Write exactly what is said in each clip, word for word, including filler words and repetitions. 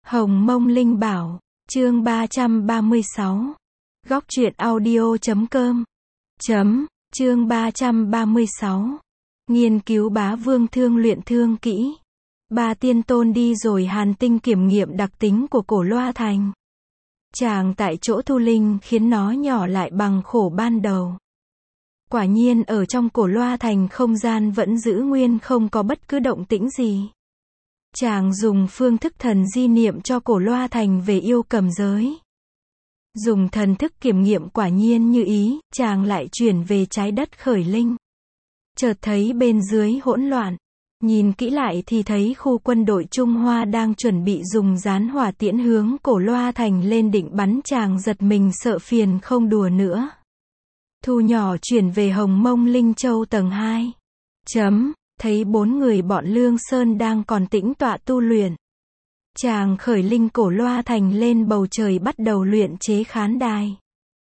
Hồng Mông Linh Bảo, chương ba trăm ba mươi sáu. Góc truyện audio chấm com. Chấm, chương ba trăm ba mươi sáu. Nghiên cứu bá vương thương luyện thương kỹ. Ba tiên tôn đi rồi Hàn Tinh kiểm nghiệm đặc tính của cổ loa thành. Chàng tại chỗ thu linh khiến nó nhỏ lại bằng khổ ban đầu. Quả nhiên ở trong cổ loa thành không gian vẫn giữ nguyên, không có bất cứ động tĩnh gì. Chàng dùng phương thức thần di niệm cho cổ loa thành về yêu cầm giới. Dùng thần thức kiểm nghiệm quả nhiên như ý, chàng lại chuyển về trái đất khởi linh. Chợt thấy bên dưới hỗn loạn. Nhìn kỹ lại thì thấy khu quân đội Trung Hoa đang chuẩn bị dùng gián hỏa tiễn hướng cổ loa thành lên định bắn. Chàng giật mình sợ phiền không đùa nữa. Thu nhỏ chuyển về Hồng Mông Linh Châu tầng hai. Chấm, thấy bốn người bọn Lương Sơn đang còn tĩnh tọa tu luyện. Chàng khởi linh cổ loa thành lên bầu trời bắt đầu luyện chế khán đài.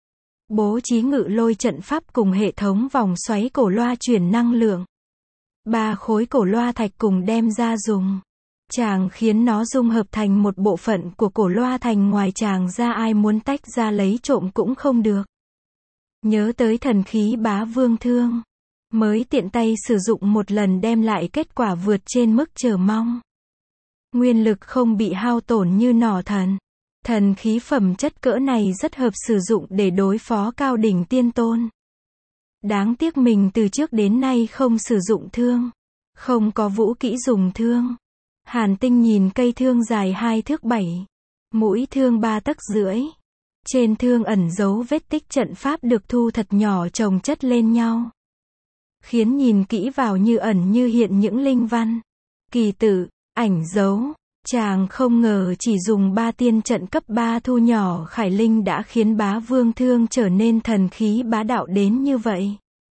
Bố trí ngự lôi trận pháp cùng hệ thống vòng xoáy cổ loa chuyển năng lượng. Ba khối cổ loa thạch cùng đem ra dùng. Chàng khiến nó dung hợp thành một bộ phận của cổ loa thành, ngoài chàng ra ai muốn tách ra lấy trộm cũng không được. Nhớ tới thần khí bá vương thương. Mới tiện tay sử dụng một lần đem lại kết quả vượt trên mức chờ mong. Nguyên lực không bị hao tổn như nỏ thần. Thần khí phẩm chất cỡ này rất hợp sử dụng để đối phó cao đỉnh tiên tôn. Đáng tiếc mình từ trước đến nay không sử dụng thương. Không có vũ kỹ dùng thương. Hàn Tinh nhìn cây thương dài hai thước bảy. Mũi thương ba tấc rưỡi. Trên thương ẩn dấu vết tích trận pháp được thu thật nhỏ chồng chất lên nhau. Khiến nhìn kỹ vào như ẩn như hiện những linh văn, kỳ tự, ảnh dấu. Chàng không ngờ chỉ dùng ba tiên trận cấp ba thu nhỏ khải linh đã khiến bá vương thương trở nên thần khí bá đạo đến như vậy.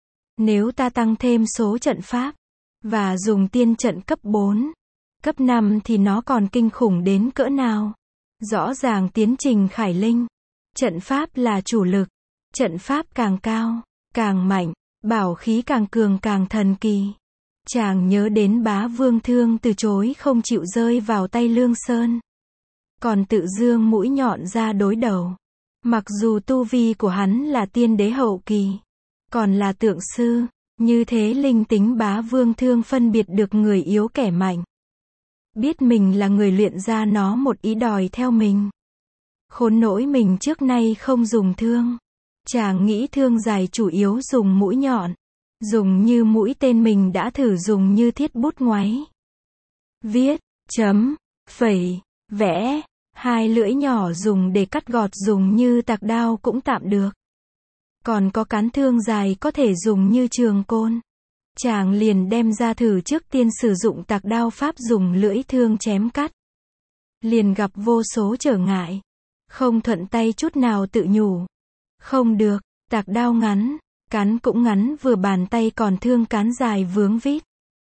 Nếu ta tăng thêm số trận pháp, và dùng tiên trận cấp bốn, cấp năm thì nó còn kinh khủng đến cỡ nào. Rõ ràng tiến trình khải linh, trận pháp là chủ lực. Trận pháp càng cao, càng mạnh. Bảo khí càng cường càng thần kỳ. Chàng nhớ đến bá vương thương từ chối không chịu rơi vào tay Lương Sơn. Còn tự dương mũi nhọn ra đối đầu. Mặc dù tu vi của hắn là tiên đế hậu kỳ, còn là tượng sư, như thế linh tính bá vương thương phân biệt được người yếu kẻ mạnh. Biết mình là người luyện ra nó một ý đòi theo mình. Khốn nỗi mình trước nay không dùng thương. Chàng nghĩ thương dài chủ yếu dùng mũi nhọn. Dùng như mũi tên mình đã thử dùng như thiết bút ngoáy. Viết, chấm, phẩy, vẽ. Hai lưỡi nhỏ dùng để cắt gọt dùng như tạc đao cũng tạm được. Còn có cán thương dài có thể dùng như trường côn. Chàng liền đem ra thử, trước tiên sử dụng tạc đao pháp dùng lưỡi thương chém cắt. Liền gặp vô số trở ngại. Không thuận tay chút nào, tự nhủ. Không được, tạc đao ngắn, cán cũng ngắn vừa bàn tay, còn thương cán dài vướng vít.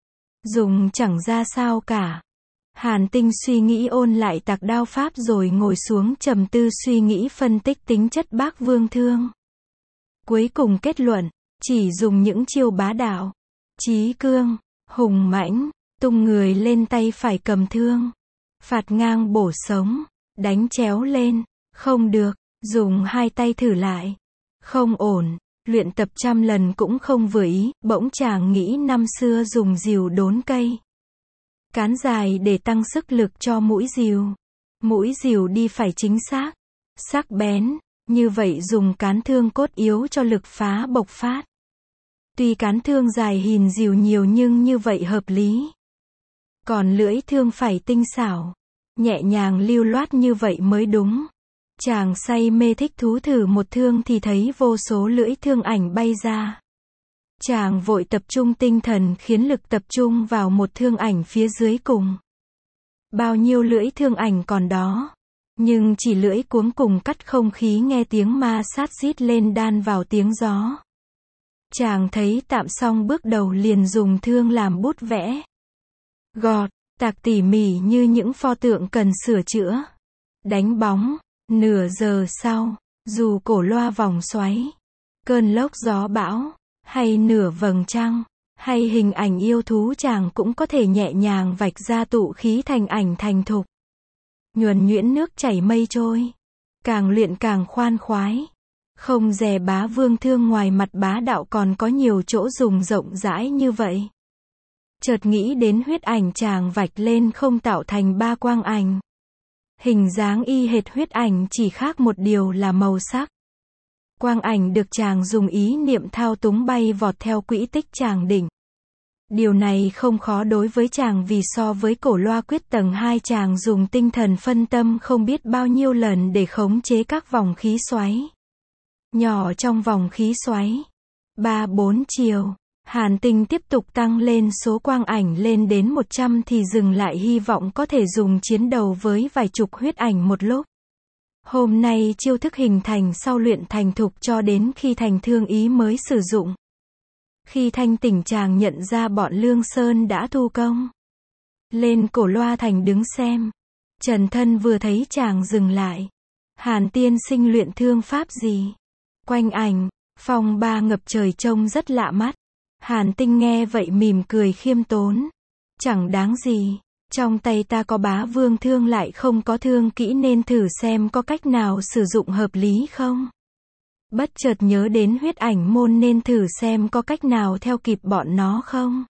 Dùng chẳng ra sao cả. Hàn Tinh suy nghĩ ôn lại tạc đao pháp rồi ngồi xuống trầm tư suy nghĩ phân tích tính chất bác vương thương. Cuối cùng kết luận, chỉ dùng những chiêu bá đạo, chí cương, hùng mãnh, tung người lên tay phải cầm thương. Phạt ngang bổ sống, đánh chéo lên, không được. Dùng hai tay thử lại. Không ổn. Luyện tập trăm lần cũng không vừa ý. Bỗng chàng nghĩ năm xưa dùng rìu đốn cây. Cán dài để tăng sức lực cho mũi rìu. Mũi rìu đi phải chính xác, sắc bén. Như vậy dùng cán thương cốt yếu cho lực phá bộc phát. Tuy cán thương dài hìn rìu nhiều nhưng như vậy hợp lý. Còn lưỡi thương phải tinh xảo, nhẹ nhàng lưu loát như vậy mới đúng. Chàng say mê thích thú thử một thương thì thấy vô số lưỡi thương ảnh bay ra. Chàng vội tập trung tinh thần khiến lực tập trung vào một thương ảnh phía dưới cùng. Bao nhiêu lưỡi thương ảnh còn đó. Nhưng chỉ lưỡi cuống cùng cắt không khí, nghe tiếng ma sát rít lên đan vào tiếng gió. Chàng thấy tạm xong bước đầu liền dùng thương làm bút vẽ. Gọt, tạc tỉ mỉ như những pho tượng cần sửa chữa. Đánh bóng. Nửa giờ sau, dù cổ loa vòng xoáy, cơn lốc gió bão, hay nửa vầng trăng, hay hình ảnh yêu thú, chàng cũng có thể nhẹ nhàng vạch ra tụ khí thành ảnh thành thục. nhuần nhuyễn nước chảy mây trôi. Càng luyện càng khoan khoái. Không dè bá vương thương ngoài mặt bá đạo còn có nhiều chỗ dùng rộng rãi như vậy. Chợt nghĩ đến huyết ảnh chàng vạch lên không tạo thành ba quang ảnh. Hình dáng y hệt huyết ảnh chỉ khác một điều là màu sắc. Quang ảnh được chàng dùng ý niệm thao túng bay vọt theo quỹ tích chàng định. Điều này không khó đối với chàng vì so với cổ loa quyết tầng hai chàng dùng tinh thần phân tâm không biết bao nhiêu lần để khống chế các vòng khí xoáy. Nhỏ trong vòng khí xoáy. Ba bốn chiều. Hàn Tinh tiếp tục tăng lên số quang ảnh lên đến một trăm thì dừng lại hy vọng có thể dùng chiến đấu với vài chục huyết ảnh một lúc. Hôm nay chiêu thức hình thành sau luyện thành thục cho đến khi thành thương ý mới sử dụng. Khi thanh tỉnh chàng nhận ra bọn Lương Sơn đã thu công. Lên cổ loa thành đứng xem. Trần Thân vừa thấy chàng dừng lại. Hàn tiên sinh luyện thương pháp gì? Quanh ảnh, phong ba ngập trời trông rất lạ mắt. Hàn Tinh nghe vậy mỉm cười khiêm tốn. Chẳng đáng gì. Trong tay ta có bá vương thương lại không có thương kỹ nên thử xem có cách nào sử dụng hợp lý không. Bất chợt nhớ đến huyết ảnh môn nên thử xem có cách nào theo kịp bọn nó không.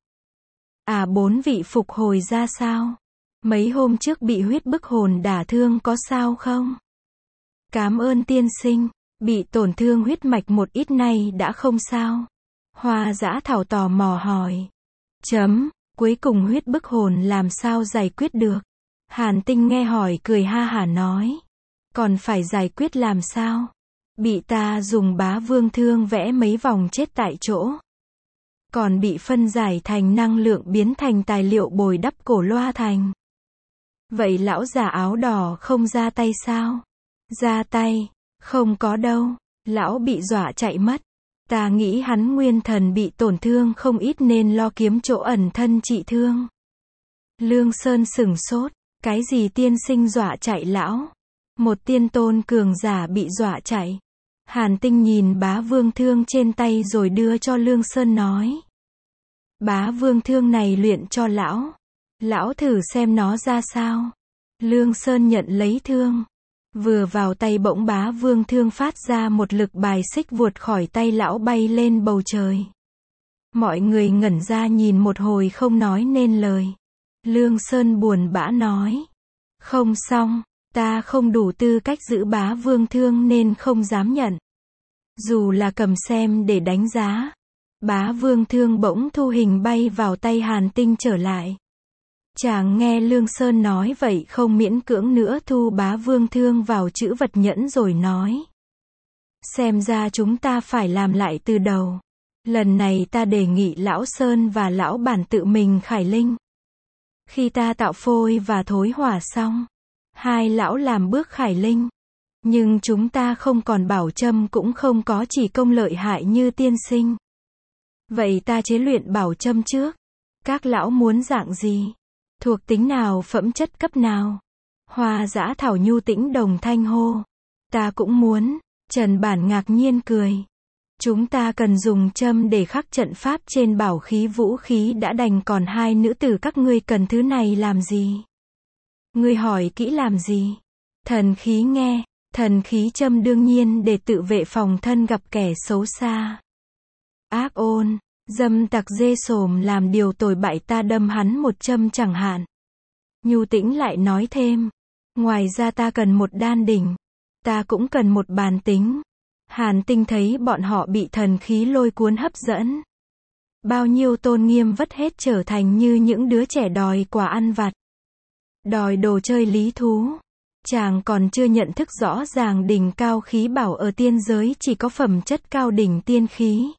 À bốn vị phục hồi ra sao? Mấy hôm trước bị huyết bức hồn đả thương có sao không? Cám ơn tiên sinh, bị tổn thương huyết mạch một ít nay đã không sao. Hoa Dã Thảo tò mò hỏi. Chấm, cuối cùng huyết bức hồn làm sao giải quyết được? Hàn Tinh nghe hỏi cười ha hả nói. Còn phải giải quyết làm sao? Bị ta dùng bá vương thương vẽ mấy vòng chết tại chỗ. Còn bị phân giải thành năng lượng biến thành tài liệu bồi đắp cổ loa thành. Vậy lão già áo đỏ không ra tay sao? Ra tay, không có đâu, lão bị dọa chạy mất. Ta nghĩ hắn nguyên thần bị tổn thương không ít nên lo kiếm chỗ ẩn thân trị thương. Lương Sơn sửng sốt, cái gì tiên sinh dọa chạy lão? Một tiên tôn cường giả bị dọa chạy. Hàn Tinh nhìn bá vương thương trên tay rồi đưa cho Lương Sơn nói. Bá vương thương này luyện cho lão. Lão thử xem nó ra sao. Lương Sơn nhận lấy thương. Vừa vào tay bỗng bá vương thương phát ra một lực bài xích vụt khỏi tay lão bay lên bầu trời. Mọi người ngẩn ra nhìn một hồi không nói nên lời. Lương Sơn buồn bã nói. Không xong, ta không đủ tư cách giữ bá vương thương nên không dám nhận. Dù là cầm xem để đánh giá. Bá vương thương bỗng thu hình bay vào tay Hàn Tinh trở lại. Chàng nghe Lương Sơn nói vậy không miễn cưỡng nữa thu bá vương thương vào chữ vật nhẫn rồi nói. Xem ra chúng ta phải làm lại từ đầu. Lần này ta đề nghị lão Sơn và lão bản tự mình khải linh. Khi ta tạo phôi và thối hỏa xong, hai lão làm bước khải linh. Nhưng chúng ta không còn bảo châm cũng không có chỉ công lợi hại như tiên sinh. Vậy ta chế luyện bảo châm trước. Các lão muốn dạng gì? Thuộc tính nào phẩm chất cấp nào? Hoa Dã Thảo nhu tĩnh đồng thanh hô. Ta cũng muốn. Trần Bản ngạc nhiên cười. Chúng ta cần dùng châm để khắc trận pháp trên bảo khí vũ khí đã đành còn hai nữ tử các ngươi cần thứ này làm gì? Ngươi hỏi kỹ làm gì? Thần khí nghe. Thần khí châm đương nhiên để tự vệ phòng thân gặp kẻ xấu xa. Ác ôn. Dâm tặc dê sồm làm điều tồi bại ta đâm hắn một châm chẳng hạn. Nhu Tĩnh lại nói thêm. Ngoài ra ta cần một đan đỉnh. Ta cũng cần một bàn tính. Hàn Tinh thấy bọn họ bị thần khí lôi cuốn hấp dẫn. Bao nhiêu tôn nghiêm vất hết trở thành như những đứa trẻ đòi quà ăn vặt. Đòi đồ chơi lý thú. Chàng còn chưa nhận thức rõ ràng đỉnh cao khí bảo ở tiên giới chỉ có phẩm chất cao đỉnh tiên khí.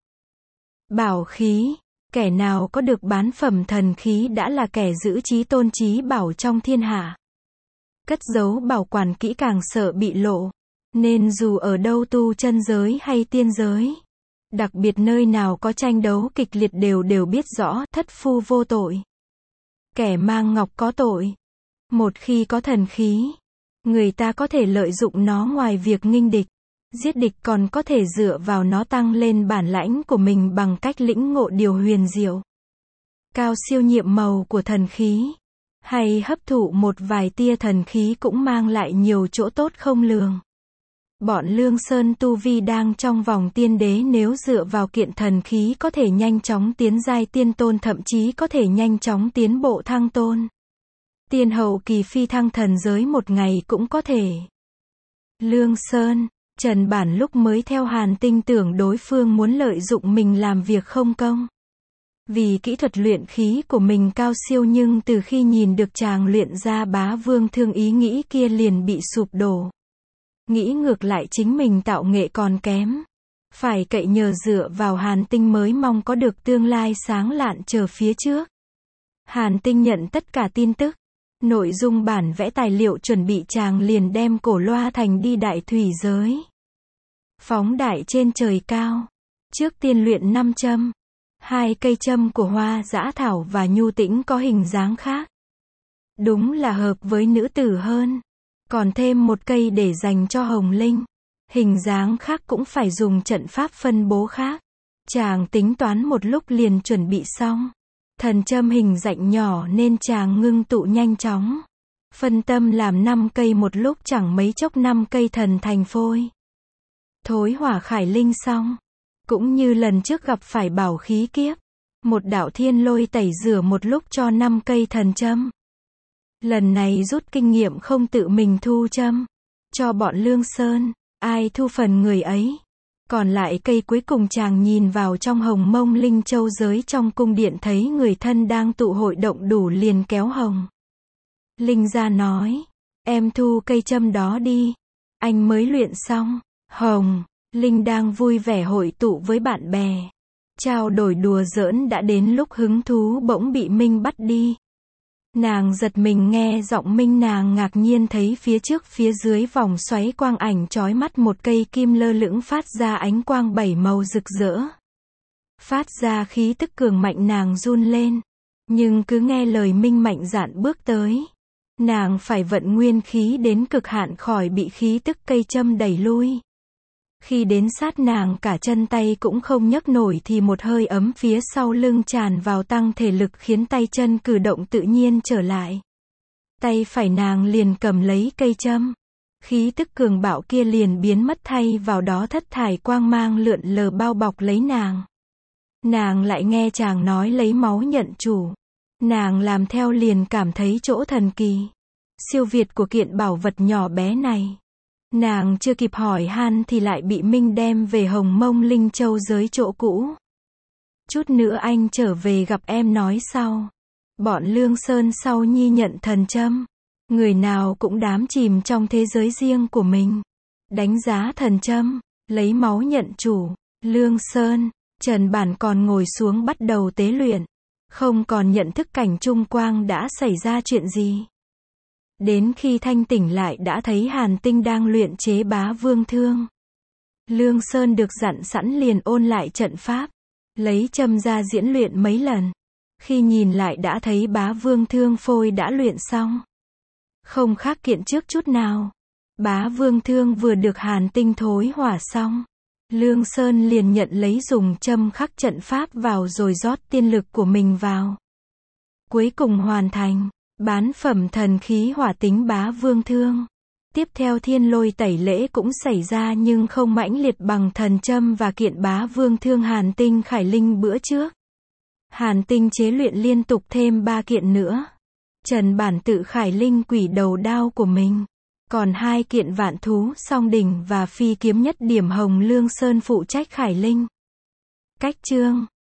Bảo khí, kẻ nào có được bán phẩm thần khí đã là kẻ giữ chí tôn chí bảo trong thiên hạ. Cất giấu bảo quản kỹ càng sợ bị lộ, nên dù ở đâu tu chân giới hay tiên giới, đặc biệt nơi nào có tranh đấu kịch liệt đều đều biết rõ thất phu vô tội. Kẻ mang ngọc có tội. Một khi có thần khí, người ta có thể lợi dụng nó ngoài việc nghênh địch. Giết địch còn có thể dựa vào nó tăng lên bản lãnh của mình bằng cách lĩnh ngộ điều huyền diệu. Cao siêu nhiệm màu của thần khí. hay hấp thụ một vài tia thần khí cũng mang lại nhiều chỗ tốt không lường. Bọn Lương Sơn tu vi đang trong vòng tiên đế, nếu dựa vào kiện thần khí có thể nhanh chóng tiến giai tiên tôn, thậm chí có thể nhanh chóng tiến bộ thăng tôn. Tiên hậu kỳ phi thăng thần giới một ngày cũng có thể. Lương Sơn, Trần Bản lúc mới theo Hàn Tinh tưởng đối phương muốn lợi dụng mình làm việc không công. Vì kỹ thuật luyện khí của mình cao siêu, nhưng từ khi nhìn được chàng luyện ra Bá Vương Thương, ý nghĩ kia liền bị sụp đổ. Nghĩ ngược lại chính mình tạo nghệ còn kém. Phải cậy nhờ dựa vào Hàn Tinh mới mong có được tương lai sáng lạn chờ phía trước. Hàn Tinh nhận tất cả tin tức. Nội dung bản vẽ tài liệu chuẩn bị, chàng liền đem Cổ Loa Thành đi đại thủy giới. Phóng đại trên trời cao. Trước tiên luyện năm châm. Hai cây châm của Hoa Dã Thảo và Nhu Tĩnh có hình dáng khác. Đúng là hợp với nữ tử hơn. Còn thêm một cây để dành cho Hồng Linh. Hình dáng khác cũng phải dùng trận pháp phân bố khác. Chàng tính toán một lúc liền chuẩn bị xong. Thần châm hình dạnh nhỏ nên chàng ngưng tụ nhanh chóng. Phân tâm làm năm cây một lúc, chẳng mấy chốc năm cây thần thành phôi. Thối hỏa khải linh xong. Cũng như lần trước gặp phải bảo khí kiếp. Một đạo thiên lôi tẩy rửa một lúc cho năm cây thần châm. Lần này rút kinh nghiệm không tự mình thu châm. Cho bọn Lương Sơn, ai thu phần người ấy. Còn lại cây cuối cùng, chàng nhìn vào trong Hồng Mông Linh Châu giới trong cung điện, thấy người thân đang tụ hội động đủ, liền kéo Hồng Linh ra nói. Em thu cây châm đó đi. Anh mới luyện xong. Hồng Linh đang vui vẻ hội tụ với bạn bè. Trao đổi đùa giỡn, đã đến lúc hứng thú bỗng bị Minh bắt đi. Nàng giật mình nghe giọng Minh, nàng ngạc nhiên thấy phía trước phía dưới vòng xoáy quang ảnh chói mắt, một cây kim lơ lửng phát ra ánh quang bảy màu rực rỡ. Phát ra khí tức cường mạnh, nàng run lên. Nhưng cứ nghe lời Minh mạnh dạn bước tới. Nàng phải vận nguyên khí đến cực hạn khỏi bị khí tức cây châm đẩy lui. Khi đến sát nàng, cả chân tay cũng không nhấc nổi thì một hơi ấm phía sau lưng tràn vào, tăng thể lực khiến tay chân cử động tự nhiên trở lại. Tay phải nàng liền cầm lấy cây châm. Khí tức cường bạo kia liền biến mất, thay vào đó thất thải quang mang lượn lờ bao bọc lấy nàng. Nàng lại nghe chàng nói lấy máu nhận chủ. Nàng làm theo liền cảm thấy chỗ thần kỳ, siêu việt của kiện bảo vật nhỏ bé này. Nàng chưa kịp hỏi han thì lại bị Minh đem về Hồng Mông Linh Châu giới chỗ cũ. Chút nữa anh trở về gặp em nói sau. Bọn Lương Sơn sau nhi nhận thần châm. Người nào cũng đắm chìm trong thế giới riêng của mình. Đánh giá thần châm, lấy máu nhận chủ. Lương Sơn, Trần Bản còn ngồi xuống bắt đầu tế luyện. Không còn nhận thức cảnh chung quanh đã xảy ra chuyện gì. Đến khi thanh tỉnh lại đã thấy Hàn Tinh đang luyện chế Bá Vương Thương. Lương Sơn được dặn sẵn liền ôn lại trận pháp. Lấy châm ra diễn luyện mấy lần. Khi nhìn lại đã thấy Bá Vương Thương phôi đã luyện xong. Không khác kiện trước chút nào. Bá Vương Thương vừa được Hàn Tinh thối hỏa xong. Lương Sơn liền nhận lấy dùng châm khắc trận pháp vào rồi rót tiên lực của mình vào. Cuối cùng hoàn thành. Bán phẩm thần khí hỏa tính Bá Vương Thương. Tiếp theo thiên lôi tẩy lễ cũng xảy ra nhưng không mãnh liệt bằng thần châm và kiện Bá Vương Thương Hàn Tinh khải linh bữa trước. Hàn Tinh chế luyện liên tục thêm ba kiện nữa. Trần Bản tự khải linh quỷ đầu đao của mình. Còn hai kiện vạn thú song đỉnh và phi kiếm nhất điểm, Hồng Lương Sơn phụ trách khải linh. Cách chương